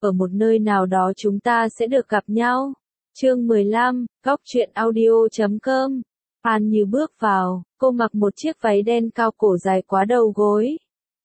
ở một nơi nào đó chúng ta sẽ được gặp nhau. Chương 15, Góc truyện audio.com. An Như bước vào, cô mặc một chiếc váy đen cao cổ dài quá đầu gối.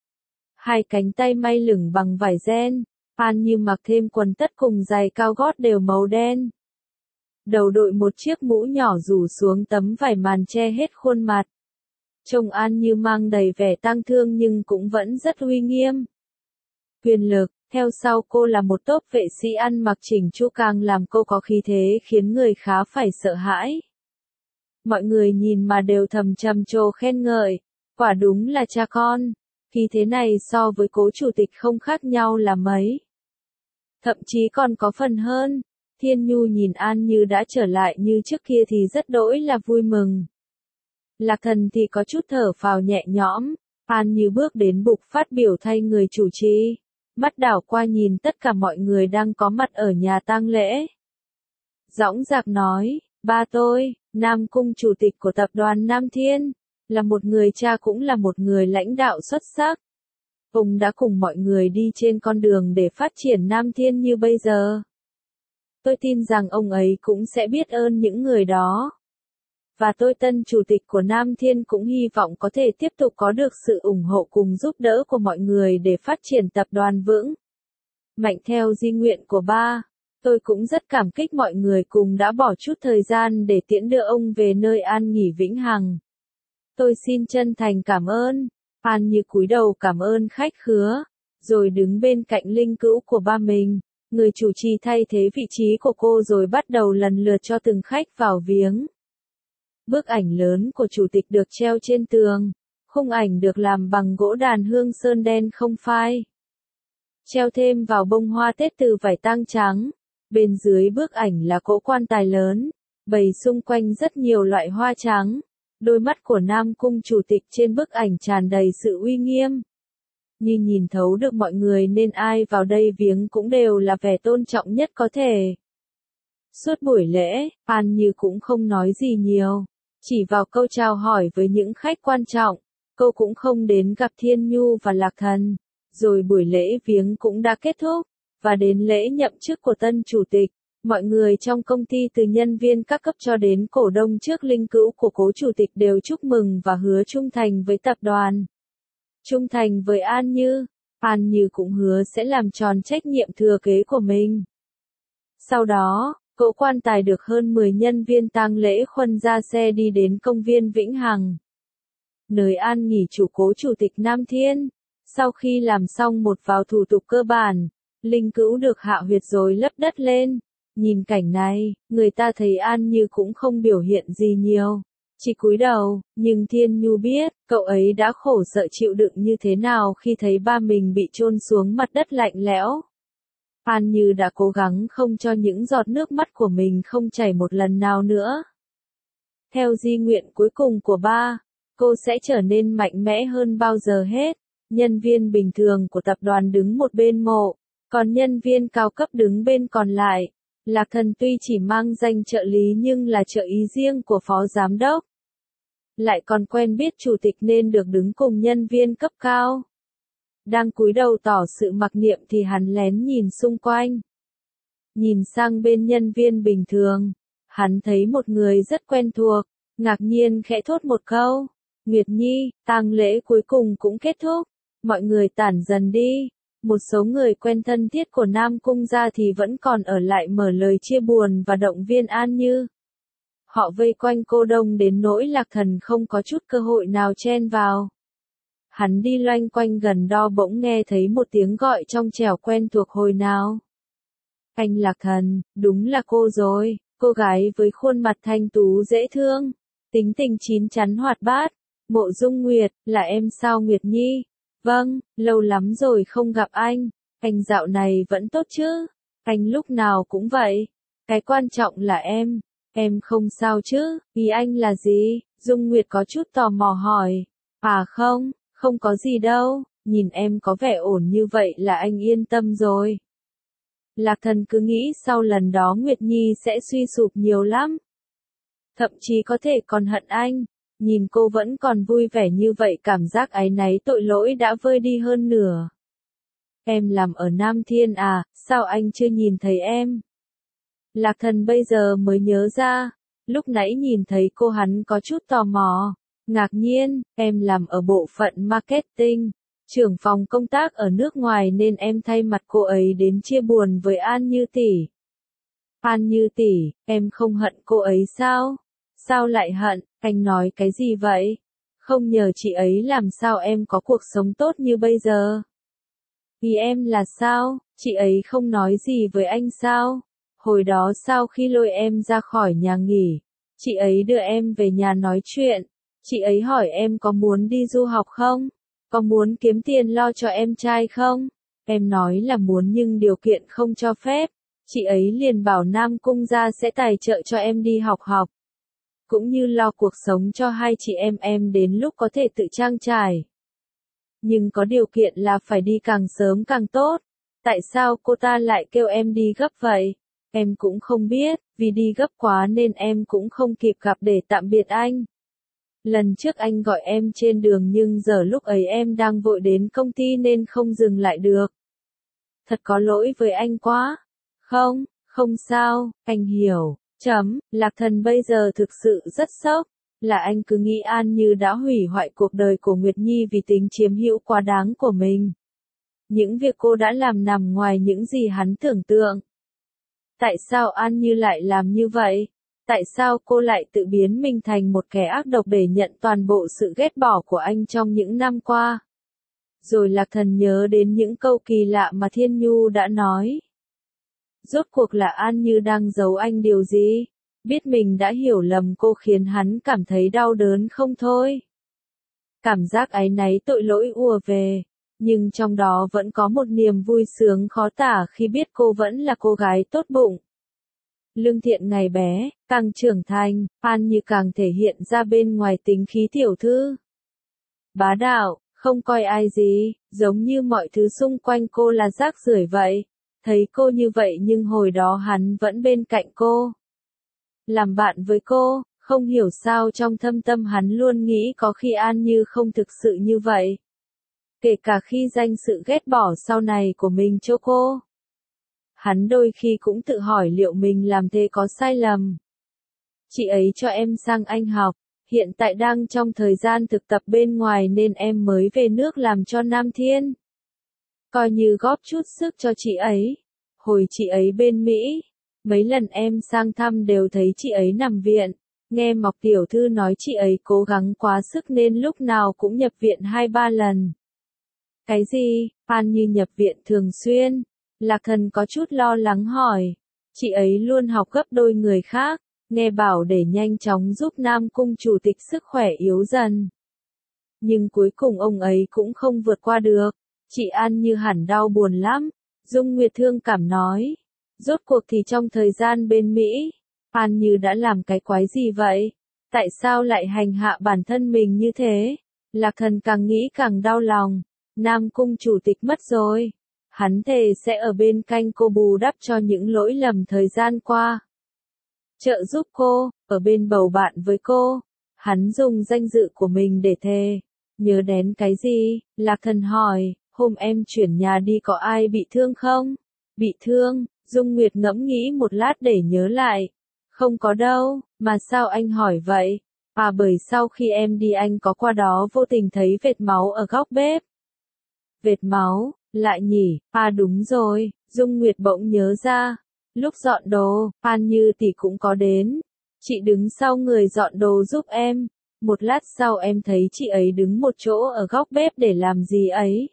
Hai cánh tay may lửng bằng vải ren, An Như mặc thêm quần tất cùng giày cao gót đều màu đen. Đầu đội một chiếc mũ nhỏ rủ xuống tấm vải màn che hết khuôn mặt. Trông An Như mang đầy vẻ tang thương nhưng cũng vẫn rất uy nghiêm. Quyền lực, theo sau cô là một tốp vệ sĩ ăn mặc chỉnh chu càng làm cô có khí thế khiến người khá phải sợ hãi. Mọi người nhìn mà đều thầm trầm trồ khen ngợi, quả đúng là cha con, khí thế này so với cố chủ tịch không khác nhau là mấy. Thậm chí còn có phần hơn. Thiên Nhu nhìn An Như đã trở lại như trước kia thì rất đỗi là vui mừng. Lạc Thần thì có chút thở phào nhẹ nhõm, An Như bước đến bục phát biểu thay người chủ trì, mắt đảo qua nhìn tất cả mọi người đang có mặt ở nhà tang lễ. Dõng dạc nói, ba tôi, Nam Cung chủ tịch của tập đoàn Nam Thiên, là một người cha cũng là một người lãnh đạo xuất sắc. Ông đã cùng mọi người đi trên con đường để phát triển Nam Thiên như bây giờ. Tôi tin rằng ông ấy cũng sẽ biết ơn những người đó. Và tôi tân chủ tịch của Nam Thiên cũng hy vọng có thể tiếp tục có được sự ủng hộ cùng giúp đỡ của mọi người để phát triển tập đoàn vững mạnh theo di nguyện của ba. Tôi cũng rất cảm kích mọi người cùng đã bỏ chút thời gian để tiễn đưa ông về nơi an nghỉ vĩnh hằng. Tôi xin chân thành cảm ơn. An Như cúi đầu cảm ơn khách khứa, rồi đứng bên cạnh linh cữu của ba mình. Người chủ trì thay thế vị trí của cô rồi bắt đầu lần lượt cho từng khách vào viếng. Bức ảnh lớn của chủ tịch được treo trên tường, khung ảnh được làm bằng gỗ đàn hương sơn đen không phai. Treo thêm vào bông hoa tết từ vải tang trắng, bên dưới bức ảnh là cỗ quan tài lớn, bày xung quanh rất nhiều loại hoa trắng. Đôi mắt của Nam Cung chủ tịch trên bức ảnh tràn đầy sự uy nghiêm. Như nhìn thấu được mọi người nên ai vào đây viếng cũng đều là vẻ tôn trọng nhất có thể. Suốt buổi lễ, An Như cũng không nói gì nhiều, chỉ vào câu chào hỏi với những khách quan trọng, cô cũng không đến gặp Thiên Nhu và Lạc Thần. Rồi buổi lễ viếng cũng đã kết thúc, và đến lễ nhậm chức của tân chủ tịch, mọi người trong công ty từ nhân viên các cấp cho đến cổ đông trước linh cữu của cố chủ tịch đều chúc mừng và hứa trung thành với tập đoàn. Trung thành với An Như, An Như cũng hứa sẽ làm tròn trách nhiệm thừa kế của mình. Sau đó, cỗ quan tài được hơn 10 nhân viên tang lễ khuân ra xe đi đến công viên Vĩnh Hằng, nơi an nghỉ chủ cố chủ tịch Nam Thiên. Sau khi làm xong một vài thủ tục cơ bản, linh cữu được hạ huyệt rồi lấp đất lên. Nhìn cảnh này, người ta thấy An Như cũng không biểu hiện gì nhiều, chỉ cúi đầu, nhưng Thiên Nhu biết, cậu ấy đã khổ sở chịu đựng như thế nào khi thấy ba mình bị chôn xuống mặt đất lạnh lẽo. An Như đã cố gắng không cho những giọt nước mắt của mình không chảy một lần nào nữa. Theo di nguyện cuối cùng của ba, cô sẽ trở nên mạnh mẽ hơn bao giờ hết. Nhân viên bình thường của tập đoàn đứng một bên mộ, còn nhân viên cao cấp đứng bên còn lại. Lạc Thần tuy chỉ mang danh trợ lý nhưng là trợ ý riêng của phó giám đốc. Lại còn quen biết chủ tịch nên được đứng cùng nhân viên cấp cao. Đang cúi đầu tỏ sự mặc niệm thì hắn lén nhìn xung quanh. Nhìn sang bên nhân viên bình thường, hắn thấy một người rất quen thuộc, ngạc nhiên khẽ thốt một câu. Nguyệt Nhi, tang lễ cuối cùng cũng kết thúc, mọi người tản dần đi. Một số người quen thân thiết của Nam Cung gia thì vẫn còn ở lại mở lời chia buồn và động viên An Như. Họ vây quanh cô đông đến nỗi Lạc Thần không có chút cơ hội nào chen vào. Hắn đi loanh quanh gần đó bỗng nghe thấy một tiếng gọi trong trẻo quen thuộc hồi nào. Anh Lạc Thần, đúng là cô rồi, cô gái với khuôn mặt thanh tú dễ thương, tính tình chín chắn hoạt bát. Mộ Dung Nguyệt, là em sao Nguyệt Nhi? Vâng, lâu lắm rồi không gặp anh dạo này vẫn tốt chứ? Anh lúc nào cũng vậy. Cái quan trọng là em không sao chứ? Ý anh là gì? Dung Nguyệt có chút tò mò hỏi. À không có gì đâu, nhìn em có vẻ ổn như vậy là anh yên tâm rồi. Lạc Thần cứ nghĩ sau lần đó Nguyệt Nhi sẽ suy sụp nhiều lắm. Thậm chí có thể còn hận anh. Nhìn cô vẫn còn vui vẻ như vậy cảm giác áy náy tội lỗi đã vơi đi hơn nửa. em làm ở Nam Thiên à, sao anh chưa nhìn thấy em? Lạc Thần bây giờ mới nhớ ra, lúc nãy nhìn thấy cô hắn có chút tò mò, ngạc nhiên, em làm ở bộ phận marketing, trưởng phòng công tác ở nước ngoài nên em thay mặt cô ấy đến chia buồn với An Như tỷ. An Như tỷ, em không hận cô ấy sao? Sao lại hận, anh nói cái gì vậy? Không nhờ chị ấy làm sao em có cuộc sống tốt như bây giờ? Vì em là sao, chị ấy không nói gì với anh sao? Hồi đó sau khi lôi em ra khỏi nhà nghỉ, chị ấy đưa em về nhà nói chuyện, chị ấy hỏi em có muốn đi du học không? Có muốn kiếm tiền lo cho em trai không? Em nói là muốn nhưng điều kiện không cho phép, chị ấy liền bảo Nam Cung gia sẽ tài trợ cho em đi học, cũng như lo cuộc sống cho hai chị em đến lúc có thể tự trang trải. Nhưng có điều kiện là phải đi càng sớm càng tốt. Tại sao cô ta lại kêu em đi gấp vậy? Em cũng không biết, vì đi gấp quá nên em cũng không kịp gặp để tạm biệt anh. Lần trước anh gọi em trên đường nhưng giờ lúc ấy em đang vội đến công ty nên không dừng lại được. Thật có lỗi với anh quá. Không sao, anh hiểu. Lạc Thần bây giờ thực sự rất sốc. Là anh cứ nghĩ An Như đã hủy hoại cuộc đời của Nguyệt Nhi vì tính chiếm hữu quá đáng của mình. Những việc cô đã làm nằm ngoài những gì hắn tưởng tượng. Tại sao An Như lại làm như vậy? Tại sao cô lại tự biến mình thành một kẻ ác độc để nhận toàn bộ sự ghét bỏ của anh trong những năm qua? Rồi Lạc Thần nhớ đến những câu kỳ lạ mà Thiên Nhu đã nói. Rốt cuộc là An Như đang giấu anh điều gì? Biết mình đã hiểu lầm cô khiến hắn cảm thấy đau đớn không thôi. Cảm giác áy náy tội lỗi ùa về, nhưng trong đó vẫn có một niềm vui sướng khó tả khi biết cô vẫn là cô gái tốt bụng. Lương Thiện ngày bé, càng trưởng thành, An Như càng thể hiện ra bên ngoài tính khí tiểu thư. Bá đạo, không coi ai gì, giống như mọi thứ xung quanh cô là rác rưởi vậy. Thấy cô như vậy nhưng hồi đó hắn vẫn bên cạnh cô. Làm bạn với cô, không hiểu sao trong thâm tâm hắn luôn nghĩ có khi An Như không thực sự như vậy. Kể cả khi dành sự ghét bỏ sau này của mình cho cô. Hắn đôi khi cũng tự hỏi liệu mình làm thế có sai lầm. Chị ấy cho em sang Anh học, hiện tại đang trong thời gian thực tập bên ngoài nên em mới về nước làm cho Nam Thiên. Coi như góp chút sức cho chị ấy. Hồi chị ấy bên Mỹ, mấy lần em sang thăm đều thấy chị ấy nằm viện. Nghe Mộc tiểu thư nói chị ấy cố gắng quá sức nên lúc nào cũng nhập viện 2-3 lần. Cái gì? An Như nhập viện thường xuyên? Lạc Thần có chút lo lắng hỏi. Chị ấy luôn học gấp đôi người khác, nghe bảo để nhanh chóng giúp Nam Cung chủ tịch sức khỏe yếu dần. Nhưng cuối cùng ông ấy cũng không vượt qua được. Chị An Như hẳn đau buồn lắm. Dung Nguyệt thương cảm nói. Rốt cuộc thì trong thời gian bên Mỹ, An Như đã làm cái quái gì vậy? Tại sao lại hành hạ bản thân mình như thế? Lạc Thần càng nghĩ càng đau lòng. Nam Cung chủ tịch mất rồi. Hắn thề sẽ ở bên cạnh cô bù đắp cho những lỗi lầm thời gian qua. Trợ giúp cô, ở bên bầu bạn với cô. Hắn dùng danh dự của mình để thề. Nhớ đến cái gì? Lạc Thần hỏi, hôm em chuyển nhà đi có ai bị thương không? Bị thương? Dung Nguyệt ngẫm nghĩ một lát để nhớ lại. Không có đâu, mà sao anh hỏi vậy? À bởi sau khi em đi anh có qua đó vô tình thấy vệt máu ở góc bếp. Vệt máu, lại nhỉ, à đúng rồi, Dung Nguyệt bỗng nhớ ra. Lúc dọn đồ, An Như tỷ cũng có đến. Chị đứng sau người dọn đồ giúp em. Một lát sau em thấy chị ấy đứng một chỗ ở góc bếp để làm gì ấy.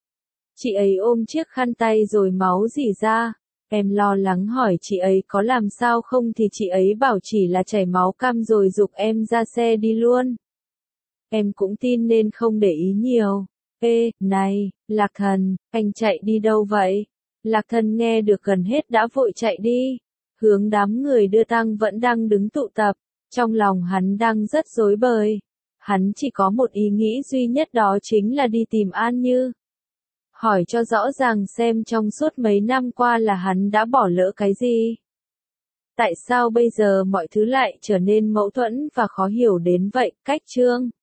Chị ấy ôm chiếc khăn tay rồi máu rỉ ra. Em lo lắng hỏi chị ấy có làm sao không thì chị ấy bảo chỉ là chảy máu cam rồi giục em ra xe đi luôn. Em cũng tin nên không để ý nhiều. Ê, này, Lạc Thần, anh chạy đi đâu vậy? Lạc Thần nghe được gần hết đã vội chạy đi. Hướng đám người đưa tang vẫn đang đứng tụ tập. Trong lòng hắn đang rất rối bời. Hắn chỉ có một ý nghĩ duy nhất đó chính là đi tìm An Như. Hỏi cho rõ ràng xem trong suốt mấy năm qua là hắn đã bỏ lỡ cái gì. Tại sao bây giờ mọi thứ lại trở nên mâu thuẫn và khó hiểu đến vậy? Cách chương